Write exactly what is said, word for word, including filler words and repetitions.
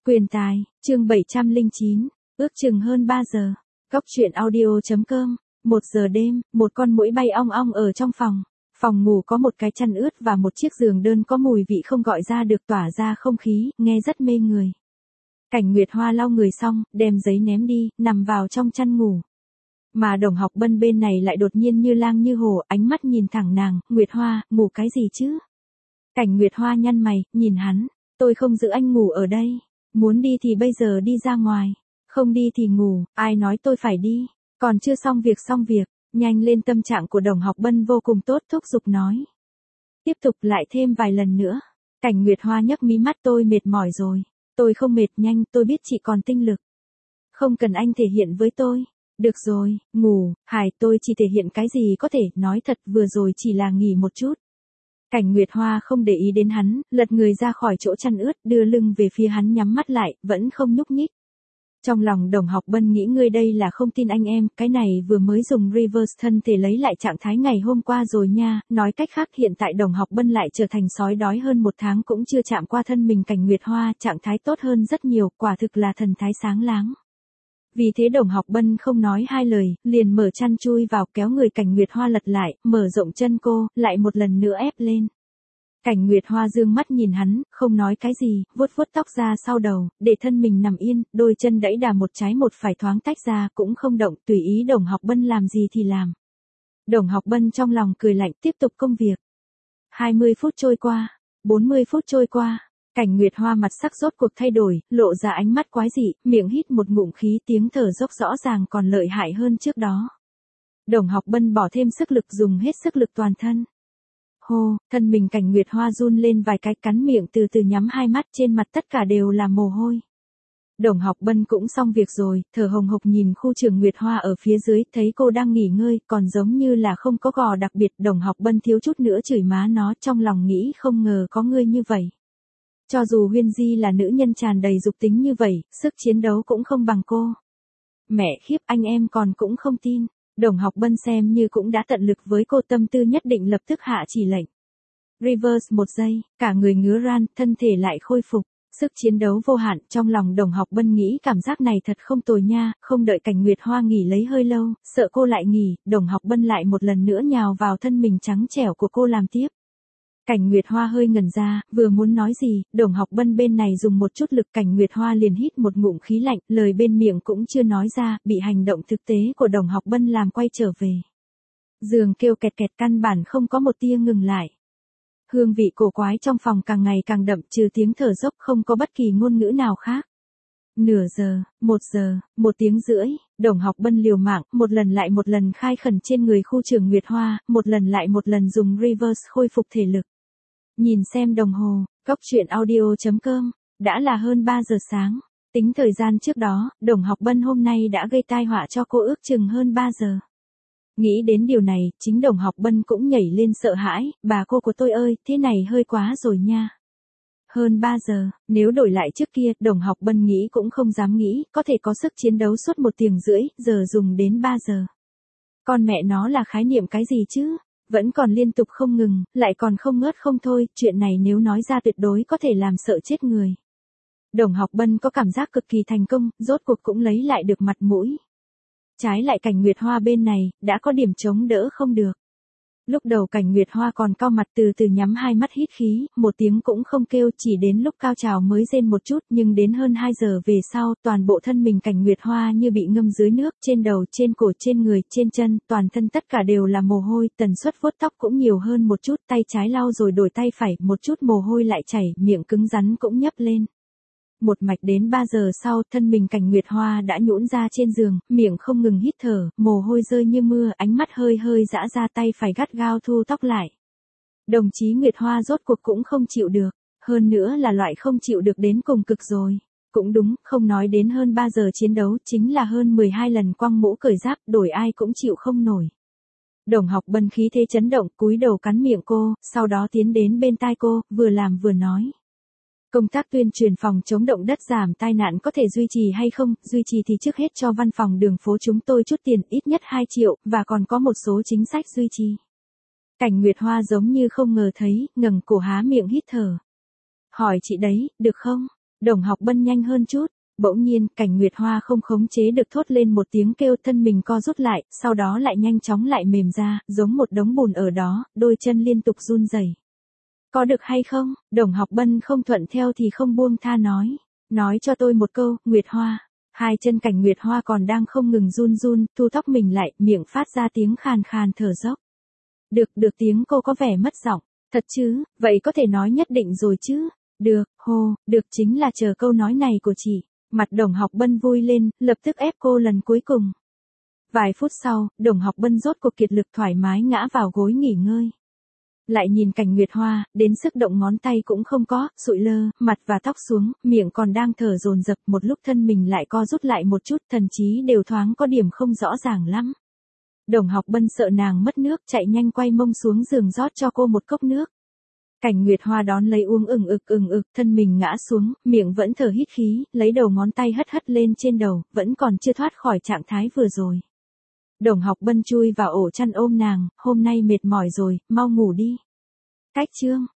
Quyền tài, chương bảy trăm lẻ chín, ước chừng hơn ba giờ. Góc truyện audio.com, một giờ đêm, một con muỗi bay ong ong ở trong phòng. Phòng ngủ có một cái chăn ướt và một chiếc giường đơn có mùi vị không gọi ra được tỏa ra không khí, nghe rất mê người. Cảnh Nguyệt Hoa lau người xong, đem giấy ném đi, nằm vào trong chăn ngủ. Mà Đồng Học Bân bên này lại đột nhiên như lang như hổ, ánh mắt nhìn thẳng nàng, Nguyệt Hoa, ngủ cái gì chứ? Cảnh Nguyệt Hoa nhăn mày, nhìn hắn, tôi không giữ anh ngủ ở đây. Muốn đi thì bây giờ đi ra ngoài, không đi thì ngủ, ai nói tôi phải đi, còn chưa xong việc xong việc, nhanh lên. Tâm trạng của Đồng Học Bân vô cùng tốt, thúc giục nói. Tiếp tục lại thêm vài lần nữa. Cảnh Nguyệt Hoa nhấc mí mắt, tôi mệt mỏi rồi, tôi không mệt, nhanh, tôi biết chị còn tinh lực. Không cần anh thể hiện với tôi. Được rồi, ngủ, Hải, tôi chỉ thể hiện cái gì có thể, nói thật vừa rồi chỉ là nghỉ một chút. Cảnh Nguyệt Hoa không để ý đến hắn, lật người ra khỏi chỗ chăn ướt, đưa lưng về phía hắn, nhắm mắt lại, vẫn không nhúc nhích. Trong lòng Đồng Học Bân nghĩ ngươi đây là không tin anh em, cái này vừa mới dùng reverse thân thể lấy lại trạng thái ngày hôm qua rồi nha, nói cách khác hiện tại Đồng Học Bân lại trở thành sói đói hơn một tháng cũng chưa chạm qua thân mình Cảnh Nguyệt Hoa, trạng thái tốt hơn rất nhiều, quả thực là thần thái sáng láng. Vì thế Đồng Học Bân không nói hai lời, liền mở chăn chui vào, kéo người Cảnh Nguyệt Hoa lật lại, mở rộng chân cô, lại một lần nữa ép lên. Cảnh Nguyệt Hoa dương mắt nhìn hắn, không nói cái gì, vuốt vuốt tóc ra sau đầu, để thân mình nằm yên, đôi chân đẫy đà một trái một phải thoáng tách ra, cũng không động, tùy ý Đồng Học Bân làm gì thì làm. Đồng Học Bân trong lòng cười lạnh, tiếp tục công việc. hai mươi phút trôi qua, bốn mươi phút trôi qua. Cảnh Nguyệt Hoa mặt sắc rốt cuộc thay đổi, lộ ra ánh mắt quái dị, miệng hít một ngụm khí, tiếng thở dốc rõ ràng còn lợi hại hơn trước đó. Đồng Học Bân bỏ thêm sức lực, dùng hết sức lực toàn thân. Hô, thân mình Cảnh Nguyệt Hoa run lên vài cái, cắn miệng từ từ nhắm hai mắt, trên mặt tất cả đều là mồ hôi. Đồng Học Bân cũng xong việc rồi, thở hồng hộc nhìn khu trường Nguyệt Hoa ở phía dưới, thấy cô đang nghỉ ngơi, còn giống như là không có gò đặc biệt. Đồng Học Bân thiếu chút nữa chửi má nó, trong lòng nghĩ không ngờ có ngươi như vậy. Cho dù Huyên Di là nữ nhân tràn đầy dục tính như vậy, sức chiến đấu cũng không bằng cô. Mẹ khiếp, anh em còn cũng không tin. Đồng Học Bân xem như cũng đã tận lực với cô, tâm tư nhất định lập tức hạ chỉ lệnh. Reverse một giây, cả người ngứa ran, thân thể lại khôi phục, sức chiến đấu vô hạn. Trong lòng Đồng Học Bân nghĩ cảm giác này thật không tồi nha, không đợi Cảnh Nguyệt Hoa nghỉ lấy hơi lâu, sợ cô lại nghỉ, Đồng Học Bân lại một lần nữa nhào vào thân mình trắng trẻo của cô làm tiếp. Cảnh Nguyệt Hoa hơi ngẩn ra, vừa muốn nói gì, Đồng Học Bân bên này dùng một chút lực, Cảnh Nguyệt Hoa liền hít một ngụm khí lạnh, lời bên miệng cũng chưa nói ra, bị hành động thực tế của Đồng Học Bân làm quay trở về. Giường kêu kẹt kẹt, căn bản không có một tia ngừng lại. Hương vị cổ quái trong phòng càng ngày càng đậm, trừ tiếng thở dốc không có bất kỳ ngôn ngữ nào khác. Nửa giờ, một giờ, một tiếng rưỡi, Đồng Học Bân liều mạng, một lần lại một lần khai khẩn trên người khu trường Nguyệt Hoa, một lần lại một lần dùng reverse khôi phục thể lực. Nhìn xem đồng hồ, góc truyện audio.com, đã là hơn ba giờ sáng. Tính thời gian trước đó, Đồng Học Bân hôm nay đã gây tai họa cho cô ước chừng hơn ba giờ. Nghĩ đến điều này, chính Đồng Học Bân cũng nhảy lên sợ hãi, bà cô của tôi ơi, thế này hơi quá rồi nha. Hơn ba giờ, nếu đổi lại trước kia, Đồng Học Bân nghĩ cũng không dám nghĩ, có thể có sức chiến đấu suốt một tiếng rưỡi, giờ dùng đến ba giờ. Con mẹ nó là khái niệm cái gì chứ? Vẫn còn liên tục không ngừng, lại còn không ngớt không thôi, chuyện này nếu nói ra tuyệt đối có thể làm sợ chết người. Đồng Học Bân có cảm giác cực kỳ thành công, rốt cuộc cũng lấy lại được mặt mũi. Trái lại Cảnh Nguyệt Hoa bên này, đã có điểm chống đỡ không được. Lúc đầu Cảnh Nguyệt Hoa còn cau mặt, từ từ nhắm hai mắt hít khí, một tiếng cũng không kêu, chỉ đến lúc cao trào mới rên một chút, nhưng đến hơn hai giờ về sau, toàn bộ thân mình Cảnh Nguyệt Hoa như bị ngâm dưới nước, trên đầu, trên cổ, trên người, trên chân, toàn thân tất cả đều là mồ hôi, tần suất vuốt tóc cũng nhiều hơn một chút, tay trái lau rồi đổi tay phải, một chút mồ hôi lại chảy, miệng cứng rắn cũng nhấp lên. Một mạch đến ba giờ sau, thân mình Cảnh Nguyệt Hoa đã nhũn ra trên giường, miệng không ngừng hít thở, mồ hôi rơi như mưa, ánh mắt hơi hơi dã ra, tay phải gắt gao thu tóc lại. Đồng chí Nguyệt Hoa rốt cuộc cũng không chịu được, hơn nữa là loại không chịu được đến cùng cực rồi. Cũng đúng, không nói đến hơn ba giờ chiến đấu, chính là hơn mười hai lần quăng mũ cởi giáp, đổi ai cũng chịu không nổi. Đồng Học Bân khí thế chấn động, cúi đầu cắn miệng cô, sau đó tiến đến bên tai cô, vừa làm vừa nói. Công tác tuyên truyền phòng chống động đất giảm tai nạn có thể duy trì hay không? Duy trì thì trước hết cho văn phòng đường phố chúng tôi chút tiền, ít nhất hai triệu, và còn có một số chính sách duy trì. Cảnh Nguyệt Hoa giống như không ngờ thấy, ngẩng cổ há miệng hít thở. Hỏi chị đấy, được không? Đồng Học Bân nhanh hơn chút. Bỗng nhiên, Cảnh Nguyệt Hoa không khống chế được thốt lên một tiếng kêu, thân mình co rút lại, sau đó lại nhanh chóng lại mềm ra, giống một đống bùn ở đó, đôi chân liên tục run rẩy. Có được hay không? Đồng Học Bân không thuận theo thì không buông tha nói. Nói cho tôi một câu, Nguyệt Hoa. Hai chân Cảnh Nguyệt Hoa còn đang không ngừng run run, thu thóc mình lại, miệng phát ra tiếng khàn khàn thở dốc. Được, được, tiếng cô có vẻ mất giọng. Thật chứ, vậy có thể nói nhất định rồi chứ? Được, hô, được, chính là chờ câu nói này của chị. Mặt Đồng Học Bân vui lên, lập tức ép cô lần cuối cùng. Vài phút sau, Đồng Học Bân rốt cuộc kiệt lực thoải mái ngã vào gối nghỉ ngơi. Lại nhìn Cảnh Nguyệt Hoa, đến sức động ngón tay cũng không có, sụi lơ, mặt và tóc xuống, miệng còn đang thở dồn dập, một lúc thân mình lại co rút lại một chút, thần trí đều thoáng có điểm không rõ ràng lắm. Đồng Học Bân sợ nàng mất nước, chạy nhanh quay mông xuống giường rót cho cô một cốc nước. Cảnh Nguyệt Hoa đón lấy uống ừng ực ừng ực, thân mình ngã xuống, miệng vẫn thở hít khí, lấy đầu ngón tay hất hất lên trên đầu, vẫn còn chưa thoát khỏi trạng thái vừa rồi. Đồng Học Bân chui vào ổ chăn ôm nàng, hôm nay mệt mỏi rồi, mau ngủ đi. Cách chương